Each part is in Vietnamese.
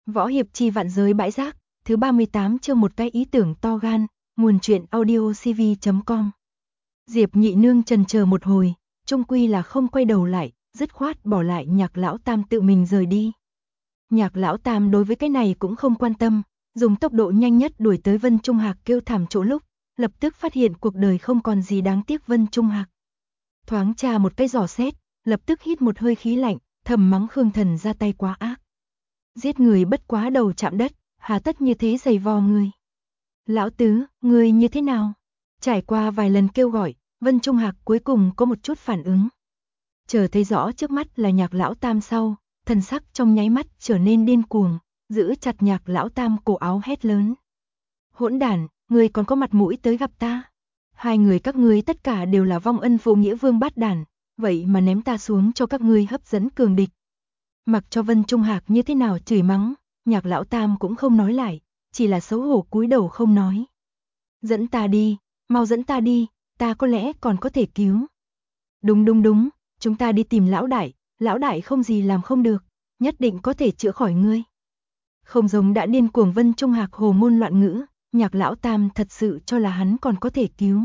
Võ hiệp chi vạn giới bãi rác, thứ 38 chương một cái ý tưởng to gan, nguồn truyện audiocv.com. Diệp Nhị Nương chần chờ một hồi, chung quy là không quay đầu lại, dứt khoát bỏ lại Nhạc Lão Tam tự mình rời đi. Nhạc Lão Tam đối với cái này cũng không quan tâm, dùng tốc độ nhanh nhất đuổi tới Vân Trung Hạc kêu thảm chỗ lúc, lập tức phát hiện cuộc đời không còn gì đáng tiếc Vân Trung Hạc. Thoáng tra một cái dò xét, lập tức hít một hơi khí lạnh, thầm mắng Khương Thần ra tay quá ác. Giết người bất quá đầu chạm đất, hà tất như thế giày vò người. Lão Tứ, người như thế nào? Trải qua vài lần kêu gọi, Vân Trung Hạc cuối cùng có một chút phản ứng. Chờ thấy rõ trước mắt là Nhạc Lão Tam sau, thần sắc trong nháy mắt trở nên điên cuồng, giữ chặt Nhạc Lão Tam cổ áo hét lớn. Hỗn đản, người còn có mặt mũi tới gặp ta. Hai người các ngươi tất cả đều là vong ân phụ nghĩa vương bát đản, vậy mà ném ta xuống cho các ngươi hấp dẫn cường địch. Mặc cho Vân Trung Hạc như thế nào chửi mắng, Nhạc Lão Tam cũng không nói lại, chỉ là xấu hổ cúi đầu không nói. Dẫn ta đi, mau dẫn ta đi, ta có lẽ còn có thể cứu. Đúng, chúng ta đi tìm lão đại không gì làm không được, nhất định có thể chữa khỏi ngươi. Không giống đã điên cuồng Vân Trung Hạc hồ ngôn loạn ngữ, Nhạc Lão Tam thật sự cho là hắn còn có thể cứu.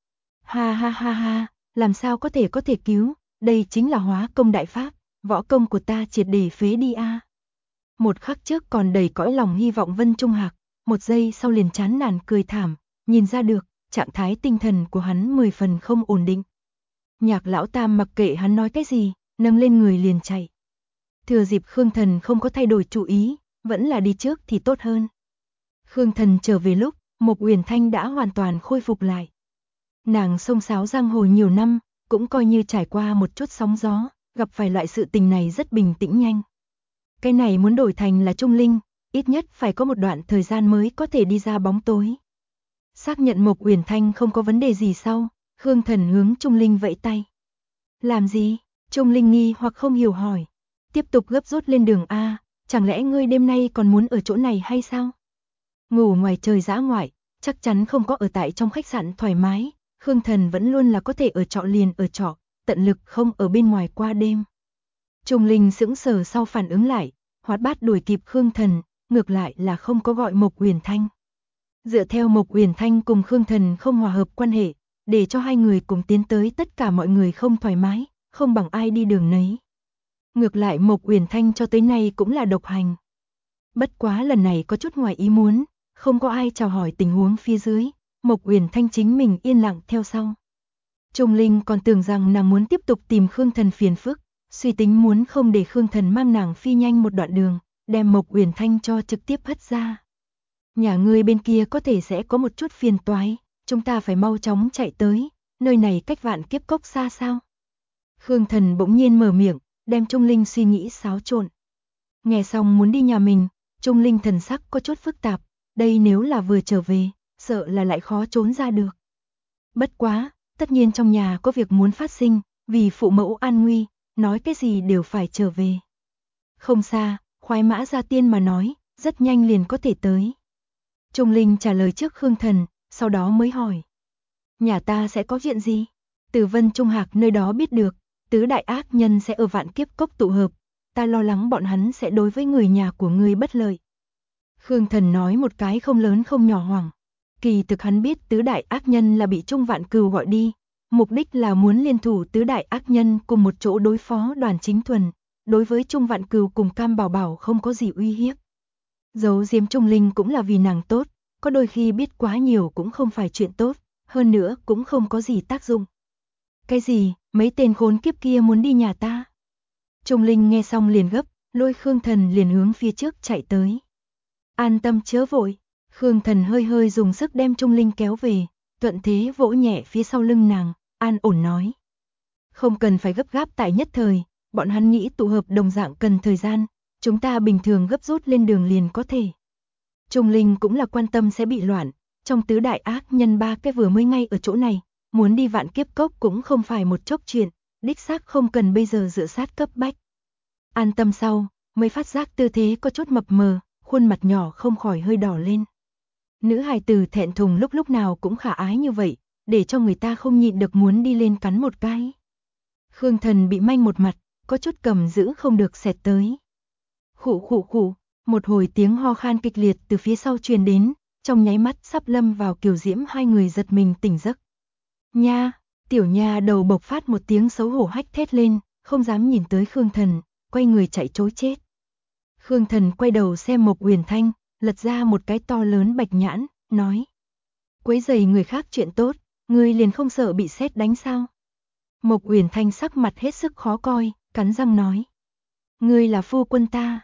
Ha, làm sao có thể cứu, đây chính là hóa công đại pháp, võ công của ta triệt để phế đi a. Một khắc trước còn đầy cõi lòng hy vọng Vân Trung Hạc, một giây sau liền chán nản cười thảm, nhìn ra được, trạng thái tinh thần của hắn 10 phần không ổn định. Nhạc Lão Tam mặc kệ hắn nói cái gì, nâng lên người liền chạy. Thừa dịp Khương Thần không có thay đổi chủ ý, vẫn là đi trước thì tốt hơn. Khương Thần trở về lúc, Mộc Uyển Thanh đã hoàn toàn khôi phục lại. Nàng xông xáo giang hồ nhiều năm, cũng coi như trải qua một chút sóng gió, gặp phải loại sự tình này rất bình tĩnh nhanh. Cái này muốn đổi thành là Trung Linh, ít nhất phải có một đoạn thời gian mới có thể đi ra bóng tối. Xác nhận Mộc Uyển Thanh không có vấn đề gì sau, Khương Thần hướng Trung Linh vẫy tay. Làm gì? Trung Linh nghi hoặc không hiểu hỏi. Tiếp tục gấp rút lên đường A, chẳng lẽ ngươi đêm nay còn muốn ở chỗ này hay sao? Ngủ ngoài trời dã ngoại, chắc chắn không có ở tại trong khách sạn thoải mái, Khương Thần vẫn luôn là có thể ở trọ liền ở trọ, tận lực không ở bên ngoài qua đêm. Trung Linh sững sờ sau phản ứng lại, hoạt bát đuổi kịp Khương Thần, ngược lại là không có gọi Mộc Uyển Thanh. Dựa theo Mộc Uyển Thanh cùng Khương Thần không hòa hợp quan hệ, để cho hai người cùng tiến tới tất cả mọi người không thoải mái, không bằng ai đi đường nấy. Ngược lại Mộc Uyển Thanh cho tới nay cũng là độc hành. Bất quá lần này có chút ngoài ý muốn, không có ai chào hỏi tình huống phía dưới, Mộc Uyển Thanh chính mình yên lặng theo sau. Trung Linh còn tưởng rằng nàng muốn tiếp tục tìm Khương Thần phiền phức, suy tính muốn không để Khương Thần mang nàng phi nhanh một đoạn đường, đem Mộc Uyển Thanh cho trực tiếp hất ra. Nhà ngươi bên kia có thể sẽ có một chút phiền toái, chúng ta phải mau chóng chạy tới, nơi này cách Vạn Kiếp Cốc xa sao? Khương Thần bỗng nhiên mở miệng, đem Trung Linh suy nghĩ xáo trộn. Nghe xong muốn đi nhà mình, Trung Linh thần sắc có chút phức tạp, đây nếu là vừa trở về, sợ là lại khó trốn ra được. Bất quá, tất nhiên trong nhà có việc muốn phát sinh, vì phụ mẫu an nguy, nói cái gì đều phải trở về. Không xa, khoái mã gia tiên mà nói, rất nhanh liền có thể tới. Trung Linh trả lời trước Khương Thần, sau đó mới hỏi. Nhà ta sẽ có chuyện gì? Từ Vân Trung Hạc nơi đó biết được, tứ đại ác nhân sẽ ở Vạn Kiếp Cốc tụ hợp, ta lo lắng bọn hắn sẽ đối với người nhà của ngươi bất lợi. Khương Thần nói một cái không lớn không nhỏ hoảng. Kỳ thực hắn biết tứ đại ác nhân là bị Trung Vạn Cừu gọi đi, mục đích là muốn liên thủ tứ đại ác nhân cùng một chỗ đối phó Đoàn Chính Thuần, đối với Trung Vạn Cừu cùng Cam Bảo Bảo không có gì uy hiếp. Giấu giếm Trung Linh cũng là vì nàng tốt, có đôi khi biết quá nhiều cũng không phải chuyện tốt, hơn nữa cũng không có gì tác dụng. Cái gì, mấy tên khốn kiếp kia muốn đi nhà ta? Trung Linh nghe xong liền gấp, lôi Khương Thần liền hướng phía trước chạy tới. An tâm chớ vội, Khương Thần hơi hơi dùng sức đem Trung Linh kéo về, thuận thế vỗ nhẹ phía sau lưng nàng, an ổn nói. Không cần phải gấp gáp tại nhất thời, bọn hắn nghĩ tụ hợp đồng dạng cần thời gian, chúng ta bình thường gấp rút lên đường liền có thể. Trung Linh cũng là quan tâm sẽ bị loạn, trong tứ đại ác nhân ba cái vừa mới ngay ở chỗ này, muốn đi Vạn Kiếp Cốc cũng không phải một chốc chuyện, đích xác không cần bây giờ dựa sát cấp bách. An tâm sau, mới phát giác tư thế có chút mập mờ, khuôn mặt nhỏ không khỏi hơi đỏ lên. Nữ hài tử thẹn thùng lúc nào cũng khả ái như vậy, để cho người ta không nhịn được muốn đi lên cắn một cái. Khương Thần bị manh một mặt, có chút cầm giữ không được xẹt tới. Khụ, Một hồi tiếng ho khan kịch liệt từ phía sau truyền đến, trong nháy mắt sắp lâm vào kiều diễm hai người giật mình tỉnh giấc. Nha, tiểu nha đầu bộc phát một tiếng xấu hổ hách thét lên, không dám nhìn tới Khương Thần, quay người chạy trối chết. Khương Thần quay đầu xem Mộc Uyển Thanh, lật ra một cái to lớn bạch nhãn, nói: quấy rầy người khác chuyện tốt, ngươi liền không sợ bị sét đánh sao? Mộc Uyển Thanh sắc mặt hết sức khó coi, cắn răng nói: ngươi là phu quân ta.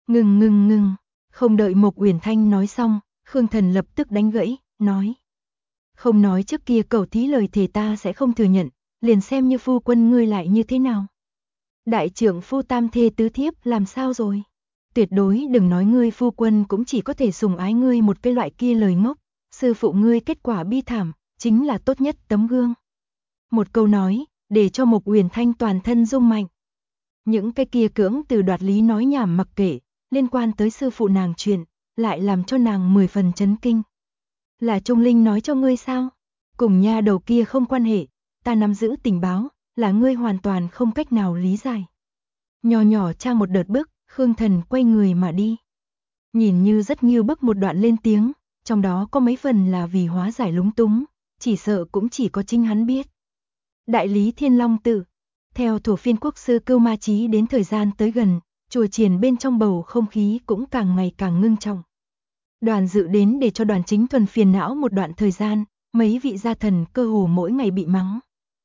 Ngừng, không đợi Mộc Uyển Thanh nói xong, Khương Thần lập tức đánh gãy, nói: không nói trước kia cẩu thí lời thề ta sẽ không thừa nhận, liền xem như phu quân ngươi lại như thế nào. Đại trưởng phu tam thê tứ thiếp làm sao rồi? Tuyệt đối đừng nói ngươi phu quân cũng chỉ có thể sủng ái ngươi một cái loại kia lời ngốc, sư phụ ngươi kết quả bi thảm, chính là tốt nhất tấm gương. Một câu nói, để cho Mộc Uyển Thanh toàn thân rung mạnh. Những cái kia cưỡng từ đoạt lý nói nhảm mặc kệ, liên quan tới sư phụ nàng chuyện, lại làm cho nàng 10 phần chấn kinh. Là Trung Linh nói cho ngươi sao? Cùng nha đầu kia không quan hệ, ta nắm giữ tình báo, là ngươi hoàn toàn không cách nào lý giải. Nhỏ nhỏ tra một đợt bức, Khương Thần quay người mà đi. Nhìn như rất nghiêu bức một đoạn lên tiếng, trong đó có mấy phần là vì hóa giải lúng túng, chỉ sợ cũng chỉ có chính hắn biết. Đại lý Thiên Long Tự, theo Thổ Phiên Quốc sư Cưu Ma Chí đến thời gian tới gần, chùa chiền bên trong bầu không khí cũng càng ngày càng ngưng trọng. Đoàn Dự đến để cho Đoàn Chính Thuần phiền não một đoạn thời gian, mấy vị gia thần cơ hồ mỗi ngày bị mắng.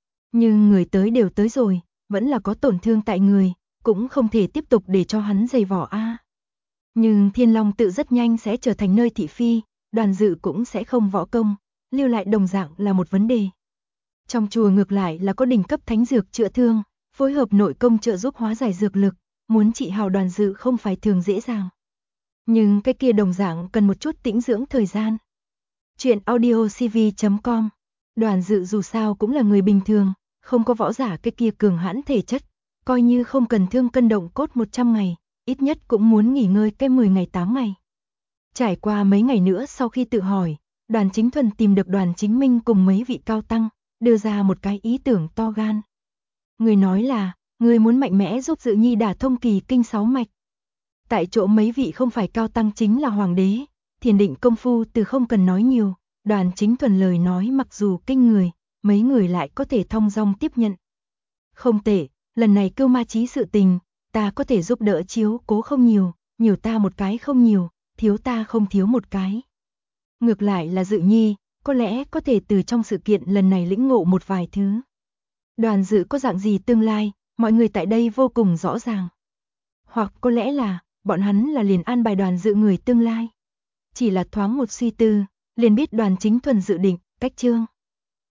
Nhưng người tới đều tới rồi, vẫn là có tổn thương tại người, cũng không thể tiếp tục để cho hắn dày vỏ a. Nhưng Thiên Long Tự rất nhanh sẽ trở thành nơi thị phi, Đoàn Dự cũng sẽ không võ công, lưu lại đồng dạng là một vấn đề. Trong chùa ngược lại là có đỉnh cấp thánh dược chữa thương, phối hợp nội công trợ giúp hóa giải dược lực, muốn trị hào Đoàn Dự không phải thường dễ dàng. Nhưng cái kia đồng dạng cần một chút tĩnh dưỡng thời gian. Chuyện audiocv.com. Đoàn Dự dù sao cũng là người bình thường, không có võ giả cái kia cường hãn thể chất, coi như không cần thương cân động cốt 100 ngày, ít nhất cũng muốn nghỉ ngơi cái 10 ngày 8 ngày. Trải qua mấy ngày nữa sau khi tự hỏi, Đoàn Chính Thuần tìm được Đoàn Chính Minh cùng mấy vị cao tăng, đưa ra một cái ý tưởng to gan. Người nói là, người muốn mạnh mẽ giúp Dự Nhi đả thông kỳ kinh 6 mạch. Tại chỗ mấy vị không phải cao tăng chính là hoàng đế, thiền định công phu từ không cần nói nhiều, Đoàn Chính Thuần lời nói mặc dù kinh người, mấy người lại có thể thong dong tiếp nhận. Không tệ, lần này Cưu Ma Chí sự tình, ta có thể giúp đỡ chiếu cố không nhiều, nhiều ta một cái không nhiều, thiếu ta không thiếu một cái. Ngược lại là Dự Nhi, có lẽ có thể từ trong sự kiện lần này lĩnh ngộ một vài thứ. Đoàn Dự có dạng gì tương lai, mọi người tại đây vô cùng rõ ràng. Hoặc có lẽ là, bọn hắn là liền an bài Đoàn Dự người tương lai. Chỉ là thoáng một suy tư, liền biết Đoàn Chính Thuần dự định, cách chương.